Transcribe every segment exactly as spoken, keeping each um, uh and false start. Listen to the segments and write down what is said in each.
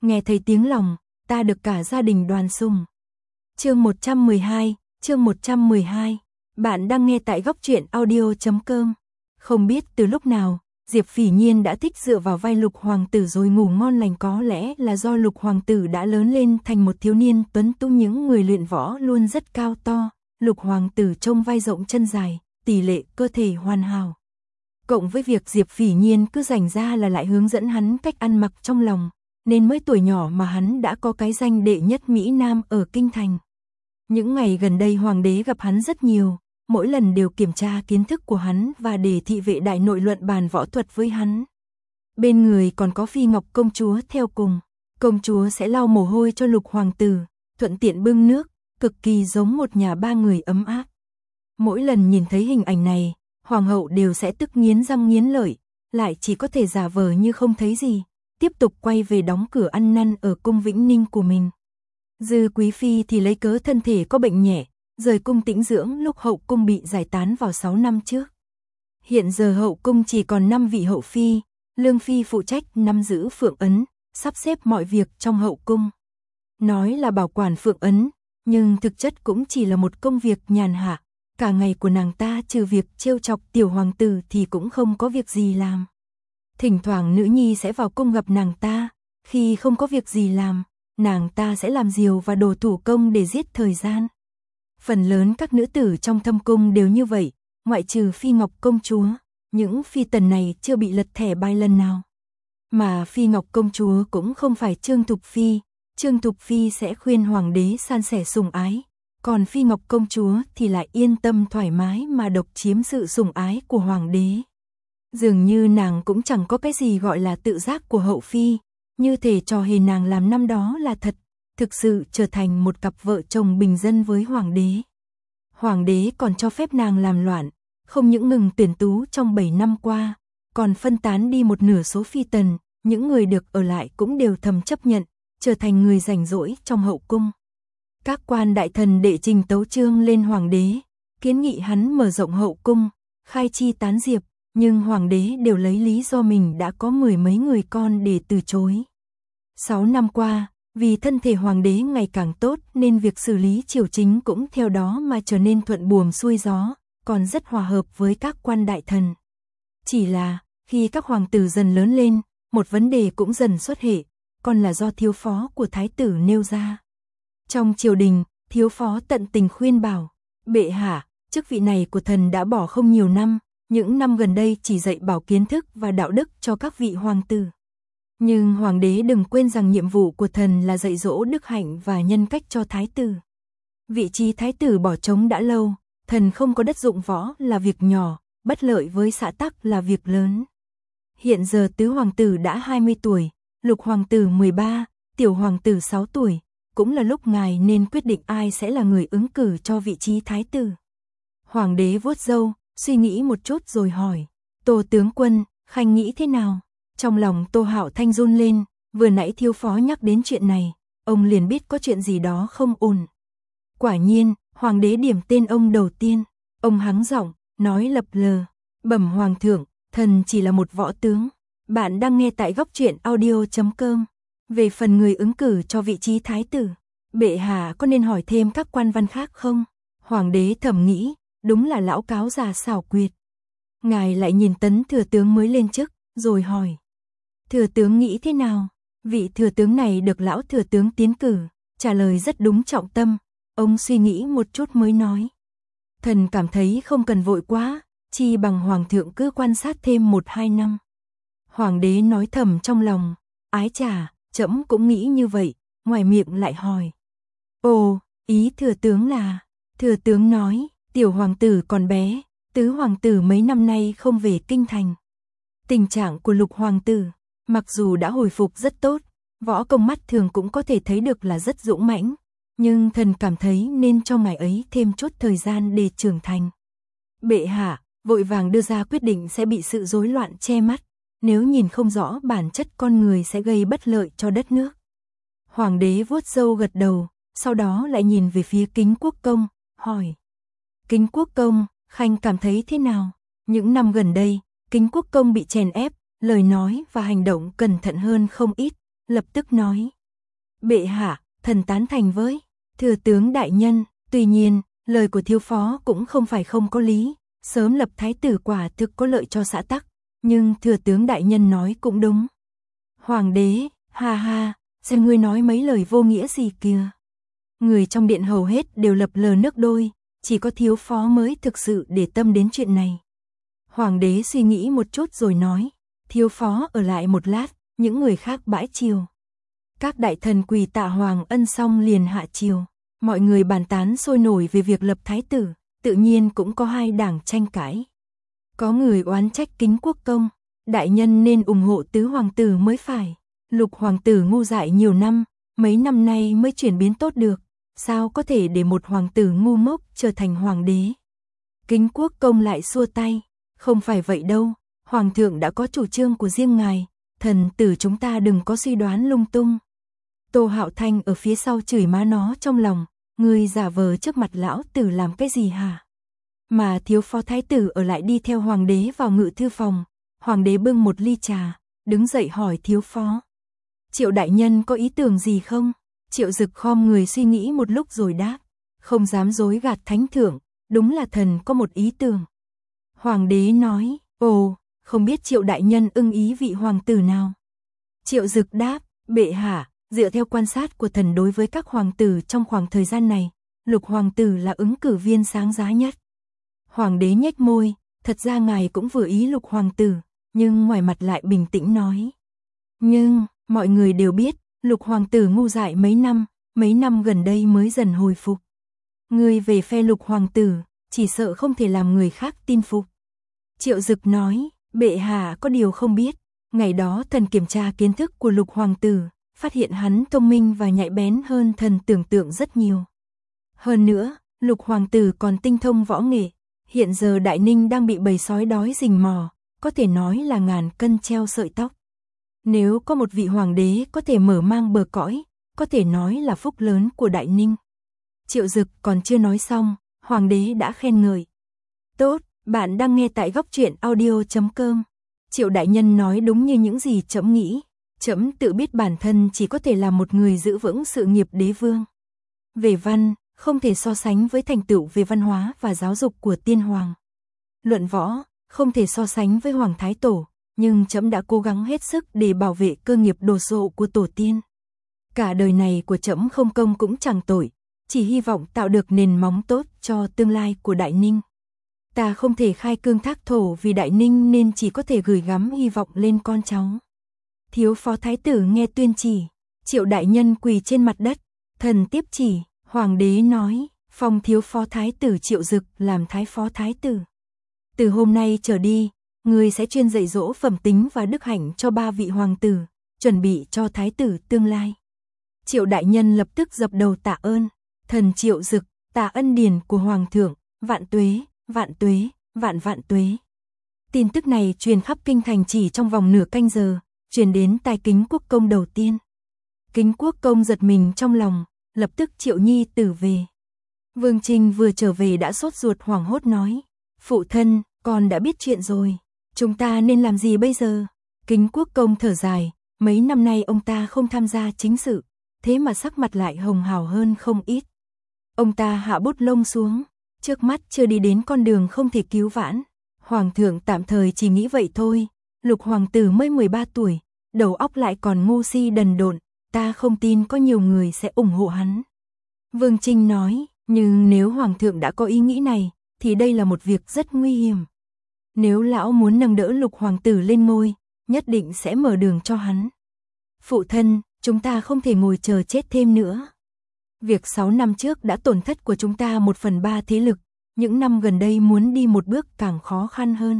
nghe thấy tiếng lòng, ta được cả gia đình đoàn sùng. Chương một trăm mười hai, chương một trăm mười hai. Bạn đang nghe tại góc truyện audio chấm com. Không biết từ lúc nào, Diệp Phỉ Nhiên đã thích dựa vào vai Lục hoàng tử rồi ngủ ngon lành, có lẽ là do Lục hoàng tử đã lớn lên thành một thiếu niên tuấn tú, những người luyện võ luôn rất cao to. Lục hoàng tử trông vai rộng chân dài, tỷ lệ cơ thể hoàn hảo. Cộng với việc Diệp Phỉ Nhiên cứ rảnh ra là lại hướng dẫn hắn cách ăn mặc trong lòng, nên mới tuổi nhỏ mà hắn đã có cái danh đệ nhất Mỹ Nam ở kinh thành. Những ngày gần đây hoàng đế gặp hắn rất nhiều, mỗi lần đều kiểm tra kiến thức của hắn và để thị vệ đại nội luận bàn võ thuật với hắn. Bên người còn có Phi Ngọc công chúa theo cùng, công chúa sẽ lau mồ hôi cho Lục hoàng tử, thuận tiện bưng nước, cực kỳ giống một nhà ba người ấm áp. Mỗi lần nhìn thấy hình ảnh này, hoàng hậu đều sẽ tức nghiến răng nghiến lợi, lại chỉ có thể giả vờ như không thấy gì, tiếp tục quay về đóng cửa ăn năn ở cung Vĩnh Ninh của mình. Dư quý phi thì lấy cớ thân thể có bệnh nhẹ, rời cung tĩnh dưỡng lúc hậu cung bị giải tán vào sáu năm trước. Hiện giờ hậu cung chỉ còn năm vị hậu phi, Lương phi phụ trách nắm giữ phượng ấn, sắp xếp mọi việc trong hậu cung. Nói là bảo quản phượng ấn, nhưng thực chất cũng chỉ là một công việc nhàn hạ. Cả ngày của nàng ta trừ việc trêu chọc tiểu hoàng tử thì cũng không có việc gì làm. Thỉnh thoảng nữ nhi sẽ vào cung gặp nàng ta, khi không có việc gì làm, nàng ta sẽ làm diều và đồ thủ công để giết thời gian. Phần lớn các nữ tử trong thâm cung đều như vậy, ngoại trừ Phi Ngọc công chúa, những phi tần này chưa bị lật thẻ bài lần nào. Mà Phi Ngọc công chúa cũng không phải Trương Thục Phi, Trương Thục Phi sẽ khuyên hoàng đế san sẻ sủng ái. Còn Phi Ngọc công chúa thì lại yên tâm thoải mái mà độc chiếm sự sủng ái của hoàng đế. Dường như nàng cũng chẳng có cái gì gọi là tự giác của hậu phi, như thể trò hề nàng làm năm đó là thật, thực sự trở thành một cặp vợ chồng bình dân với hoàng đế. Hoàng đế còn cho phép nàng làm loạn, không những ngừng tuyển tú trong bảy năm qua, còn phân tán đi một nửa số phi tần, những người được ở lại cũng đều thầm chấp nhận, trở thành người rảnh rỗi trong hậu cung. Các quan đại thần đệ trình tấu chương lên hoàng đế, kiến nghị hắn mở rộng hậu cung, khai chi tán diệp, nhưng hoàng đế đều lấy lý do mình đã có mười mấy người con để từ chối. Sáu năm qua, vì thân thể hoàng đế ngày càng tốt nên việc xử lý triều chính cũng theo đó mà trở nên thuận buồm xuôi gió, còn rất hòa hợp với các quan đại thần. Chỉ là, khi các hoàng tử dần lớn lên, một vấn đề cũng dần xuất hiện, còn là do thiếu phó của thái tử nêu ra. Trong triều đình, thiếu phó tận tình khuyên bảo, bệ hạ, chức vị này của thần đã bỏ không nhiều năm, những năm gần đây chỉ dạy bảo kiến thức và đạo đức cho các vị hoàng tử. Nhưng hoàng đế đừng quên rằng nhiệm vụ của thần là dạy dỗ đức hạnh và nhân cách cho thái tử. Vị trí thái tử bỏ trống đã lâu, thần không có đất dụng võ là việc nhỏ, bất lợi với xã tắc là việc lớn. Hiện giờ tứ hoàng tử đã hai mươi tuổi, lục hoàng tử mười ba, tiểu hoàng tử sáu tuổi. Cũng là lúc ngài nên quyết định ai sẽ là người ứng cử cho vị trí thái tử. Hoàng đế vuốt râu, suy nghĩ một chút rồi hỏi, Tô tướng quân, khanh nghĩ thế nào? Trong lòng Tô Hạo Thanh run lên, vừa nãy thiếu phó nhắc đến chuyện này, ông liền biết có chuyện gì đó không ổn. Quả nhiên, hoàng đế điểm tên ông đầu tiên, ông hắng giọng, nói lập lờ, bẩm hoàng thượng, thần chỉ là một võ tướng. Bạn đang nghe tại góc truyện audio chấm com. Về phần người ứng cử cho vị trí thái tử, bệ hạ có nên hỏi thêm các quan văn khác không? Hoàng đế thầm nghĩ, đúng là lão cáo già xảo quyệt. Ngài lại nhìn tấn thừa tướng mới lên chức, rồi hỏi. Thừa tướng nghĩ thế nào? Vị thừa tướng này được lão thừa tướng tiến cử, trả lời rất đúng trọng tâm. Ông suy nghĩ một chút mới nói. Thần cảm thấy không cần vội quá, chi bằng hoàng thượng cứ quan sát thêm một hai năm. Hoàng đế nói thầm trong lòng, ái chà, trẫm cũng nghĩ như vậy, ngoài miệng lại hỏi. Ồ, ý thừa tướng là, thừa tướng nói, tiểu hoàng tử còn bé, tứ hoàng tử mấy năm nay không về kinh thành. Tình trạng của lục hoàng tử, mặc dù đã hồi phục rất tốt, võ công mắt thường cũng có thể thấy được là rất dũng mãnh, nhưng thần cảm thấy nên cho ngài ấy thêm chút thời gian để trưởng thành. Bệ hạ, vội vàng đưa ra quyết định sẽ bị sự rối loạn che mắt, nếu nhìn không rõ bản chất con người sẽ gây bất lợi cho đất nước. Hoàng đế vuốt râu gật đầu, sau đó lại nhìn về phía Kính Quốc Công, hỏi. Kính Quốc Công, khanh cảm thấy thế nào? Những năm gần đây, Kính Quốc Công bị chèn ép, lời nói và hành động cẩn thận hơn không ít, lập tức nói. Bệ hạ, thần tán thành với thừa tướng đại nhân, tuy nhiên, lời của thiếu phó cũng không phải không có lý, sớm lập thái tử quả thực có lợi cho xã tắc, nhưng thừa tướng đại nhân nói cũng đúng. Hoàng đế, ha ha, xem ngươi nói mấy lời vô nghĩa gì kìa. Người trong điện hầu hết đều lập lờ nước đôi, chỉ có thiếu phó mới thực sự để tâm đến chuyện này. Hoàng đế suy nghĩ một chút rồi nói, thiếu phó ở lại một lát, những người khác bãi triều. Các đại thần quỳ tạ Hoàng Ân xong liền hạ triều, mọi người bàn tán sôi nổi về việc lập thái tử, tự nhiên cũng có hai đảng tranh cãi. Có người oán trách Kính Quốc công, đại nhân nên ủng hộ tứ hoàng tử mới phải, lục hoàng tử ngu dại nhiều năm, mấy năm nay mới chuyển biến tốt được, sao có thể để một hoàng tử ngu ngốc trở thành hoàng đế. Kính Quốc công lại xua tay, không phải vậy đâu, hoàng thượng đã có chủ trương của riêng ngài, thần tử chúng ta đừng có suy đoán lung tung. Tô Hạo Thanh ở phía sau chửi má nó trong lòng, ngươi giả vờ trước mặt lão tử làm cái gì hả? Mà thiếu phó thái tử ở lại đi theo hoàng đế vào ngự thư phòng, hoàng đế bưng một ly trà, đứng dậy hỏi thiếu phó. Triệu đại nhân có ý tưởng gì không? Triệu Dực khom người suy nghĩ một lúc rồi đáp, không dám dối gạt thánh thượng, đúng là thần có một ý tưởng. Hoàng đế nói, ồ, không biết Triệu đại nhân ưng ý vị hoàng tử nào? Triệu Dực đáp, bệ hạ, dựa theo quan sát của thần đối với các hoàng tử trong khoảng thời gian này, lục hoàng tử là ứng cử viên sáng giá nhất. Hoàng đế nhếch môi, thật ra ngài cũng vừa ý lục hoàng tử, nhưng ngoài mặt lại bình tĩnh nói. Nhưng, mọi người đều biết, lục hoàng tử ngu dại mấy năm, mấy năm gần đây mới dần hồi phục. Người về phe lục hoàng tử, chỉ sợ không thể làm người khác tin phục. Triệu Dực nói, bệ hạ có điều không biết, ngày đó thần kiểm tra kiến thức của lục hoàng tử, phát hiện hắn thông minh và nhạy bén hơn thần tưởng tượng rất nhiều. Hơn nữa, lục hoàng tử còn tinh thông võ nghệ, hiện giờ Đại Ninh đang bị bầy sói đói rình mò, có thể nói là ngàn cân treo sợi tóc. Nếu có một vị hoàng đế có thể mở mang bờ cõi, có thể nói là phúc lớn của Đại Ninh. Triệu Dực còn chưa nói xong, hoàng đế đã khen ngợi. Tốt, bạn đang nghe tại góc truyện audio chấm com. Triệu đại nhân nói đúng như những gì trẫm nghĩ. Trẫm tự biết bản thân chỉ có thể là một người giữ vững sự nghiệp đế vương. Về văn, không thể so sánh với thành tựu về văn hóa và giáo dục của tiên hoàng. Luận võ, không thể so sánh với hoàng thái tổ, nhưng trẫm đã cố gắng hết sức để bảo vệ cơ nghiệp đồ sộ của tổ tiên. Cả đời này của trẫm không công cũng chẳng tội, chỉ hy vọng tạo được nền móng tốt cho tương lai của Đại Ninh. Ta không thể khai cương thác thổ vì Đại Ninh nên chỉ có thể gửi gắm hy vọng lên con cháu. Thiếu phó thái tử nghe tuyên chỉ, Triệu đại nhân quỳ trên mặt đất, thần tiếp chỉ, hoàng đế nói, phong thiếu phó thái tử Triệu Dực làm thái phó thái tử. Từ hôm nay trở đi, người sẽ chuyên dạy dỗ phẩm tính và đức hạnh cho ba vị hoàng tử, chuẩn bị cho thái tử tương lai. Triệu đại nhân lập tức dập đầu tạ ơn, thần Triệu Dực, tạ ân điển của hoàng thượng, vạn tuế, vạn tuế, vạn vạn tuế. Tin tức này truyền khắp kinh thành chỉ trong vòng nửa canh giờ, truyền đến tai Kính Quốc công đầu tiên. Kính Quốc công giật mình trong lòng, lập tức triệu nhi tử về. Vương Trinh vừa trở về đã sốt ruột hoảng hốt nói, phụ thân, con đã biết chuyện rồi, chúng ta nên làm gì bây giờ? Kính Quốc công thở dài, mấy năm nay ông ta không tham gia chính sự, thế mà sắc mặt lại hồng hào hơn không ít. Ông ta hạ bút lông xuống, trước mắt chưa đi đến con đường không thể cứu vãn. Hoàng thượng tạm thời chỉ nghĩ vậy thôi, lục hoàng tử mới mười ba tuổi, đầu óc lại còn ngu si đần độn, ta không tin có nhiều người sẽ ủng hộ hắn. Vương Trinh nói, nhưng nếu hoàng thượng đã có ý nghĩ này, thì đây là một việc rất nguy hiểm. Nếu lão muốn nâng đỡ lục hoàng tử lên ngôi, nhất định sẽ mở đường cho hắn. Phụ thân, chúng ta không thể ngồi chờ chết thêm nữa. Việc sáu năm trước đã tổn thất của chúng ta một phần ba thế lực, những năm gần đây muốn đi một bước càng khó khăn hơn.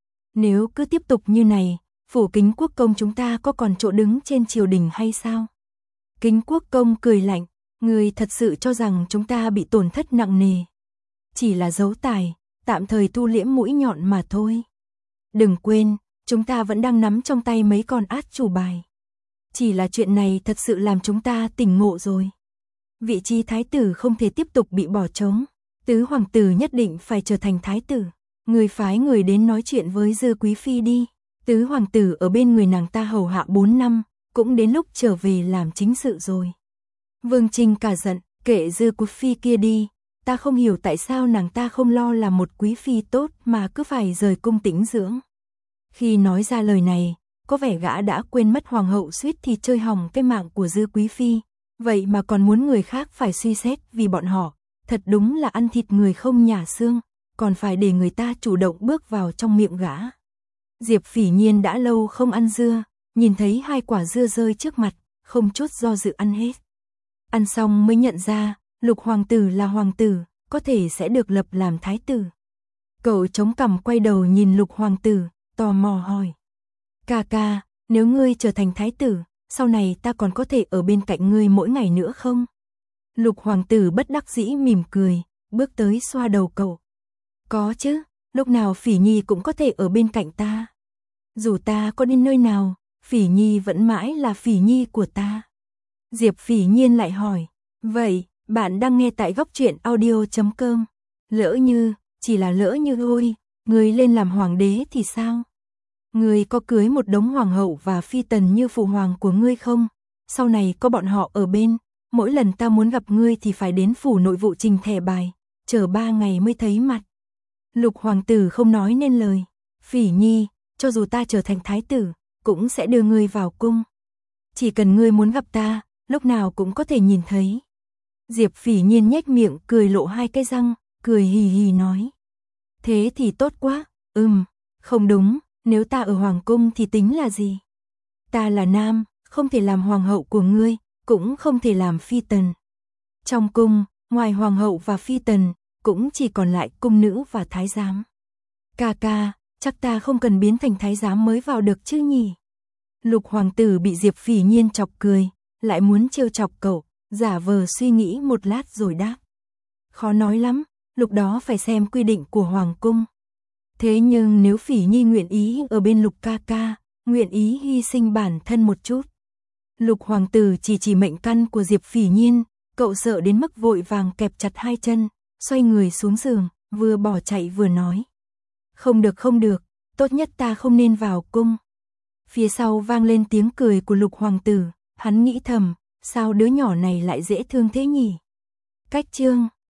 Nếu cứ tiếp tục như này, phủ Kính Quốc công chúng ta có còn chỗ đứng trên triều đình hay sao? Kính Quốc công cười lạnh, người thật sự cho rằng chúng ta bị tổn thất nặng nề. Chỉ là dấu tài, tạm thời thu liễm mũi nhọn mà thôi. Đừng quên, chúng ta vẫn đang nắm trong tay mấy con át chủ bài. Chỉ là chuyện này thật sự làm chúng ta tỉnh ngộ rồi. Vị trí thái tử không thể tiếp tục bị bỏ trống. Tứ hoàng tử nhất định phải trở thành thái tử. Người phái người đến nói chuyện với Dư Quý Phi đi. Tứ hoàng tử ở bên người nàng ta hầu hạ bốn năm, cũng đến lúc trở về làm chính sự rồi. Vương Trinh cả giận, kệ Dư Quý Phi kia đi, ta không hiểu tại sao nàng ta không lo làm một quý phi tốt mà cứ phải rời cung tĩnh dưỡng. Khi nói ra lời này, có vẻ gã đã quên mất hoàng hậu suýt thì chơi hỏng cái mạng của Dư Quý Phi, vậy mà còn muốn người khác phải suy xét vì bọn họ, thật đúng là ăn thịt người không nhả xương, còn phải để người ta chủ động bước vào trong miệng gã. Diệp Phỉ Nhiên đã lâu không ăn dưa, nhìn thấy hai quả dưa rơi trước mặt, không chút do dự ăn hết. Ăn xong mới nhận ra, Lục hoàng tử là hoàng tử, có thể sẽ được lập làm thái tử. Cậu chống cằm quay đầu nhìn Lục hoàng tử, tò mò hỏi. Ca ca, nếu ngươi trở thành thái tử, sau này ta còn có thể ở bên cạnh ngươi mỗi ngày nữa không? Lục hoàng tử bất đắc dĩ mỉm cười, bước tới xoa đầu cậu. Có chứ, lúc nào Phỉ Nhi cũng có thể ở bên cạnh ta. Dù ta có đi nơi nào, Phỉ Nhi vẫn mãi là Phỉ Nhi của ta. Diệp Phỉ Nhiên lại hỏi, vậy, bạn đang nghe tại góc truyện audio chấm com. Lỡ như, chỉ là lỡ như thôi, người lên làm hoàng đế thì sao? Người có cưới một đống hoàng hậu và phi tần như phụ hoàng của ngươi không? Sau này có bọn họ ở bên, mỗi lần ta muốn gặp ngươi thì phải đến phủ nội vụ trình thẻ bài, chờ ba ngày mới thấy mặt. Lục hoàng tử không nói nên lời. Phỉ Nhi, cho dù ta trở thành thái tử, cũng sẽ đưa ngươi vào cung. Chỉ cần ngươi muốn gặp ta, lúc nào cũng có thể nhìn thấy. Diệp Phỉ Nhiên nhếch miệng cười lộ hai cái răng, cười hì hì nói. Thế thì tốt quá, ừm, không đúng, nếu ta ở hoàng cung thì tính là gì? Ta là nam, không thể làm hoàng hậu của ngươi, cũng không thể làm phi tần. Trong cung, ngoài hoàng hậu và phi tần, cũng chỉ còn lại cung nữ và thái giám. Ca ca, chắc ta không cần biến thành thái giám mới vào được chứ nhỉ? Lục hoàng tử bị Diệp Phỉ Nhiên chọc cười, lại muốn trêu chọc cậu, giả vờ suy nghĩ một lát rồi đáp. Khó nói lắm, lúc đó phải xem quy định của hoàng cung. Thế nhưng nếu Phỉ Nhi nguyện ý ở bên Lục ca ca, nguyện ý hy sinh bản thân một chút. Lục hoàng tử chỉ chỉ mệnh căn của Diệp Phỉ Nhiên, cậu sợ đến mức vội vàng kẹp chặt hai chân, xoay người xuống giường, vừa bỏ chạy vừa nói. Không được không được, tốt nhất ta không nên vào cung. Phía sau vang lên tiếng cười của Lục hoàng tử, hắn nghĩ thầm, sao đứa nhỏ này lại dễ thương thế nhỉ? Cách chương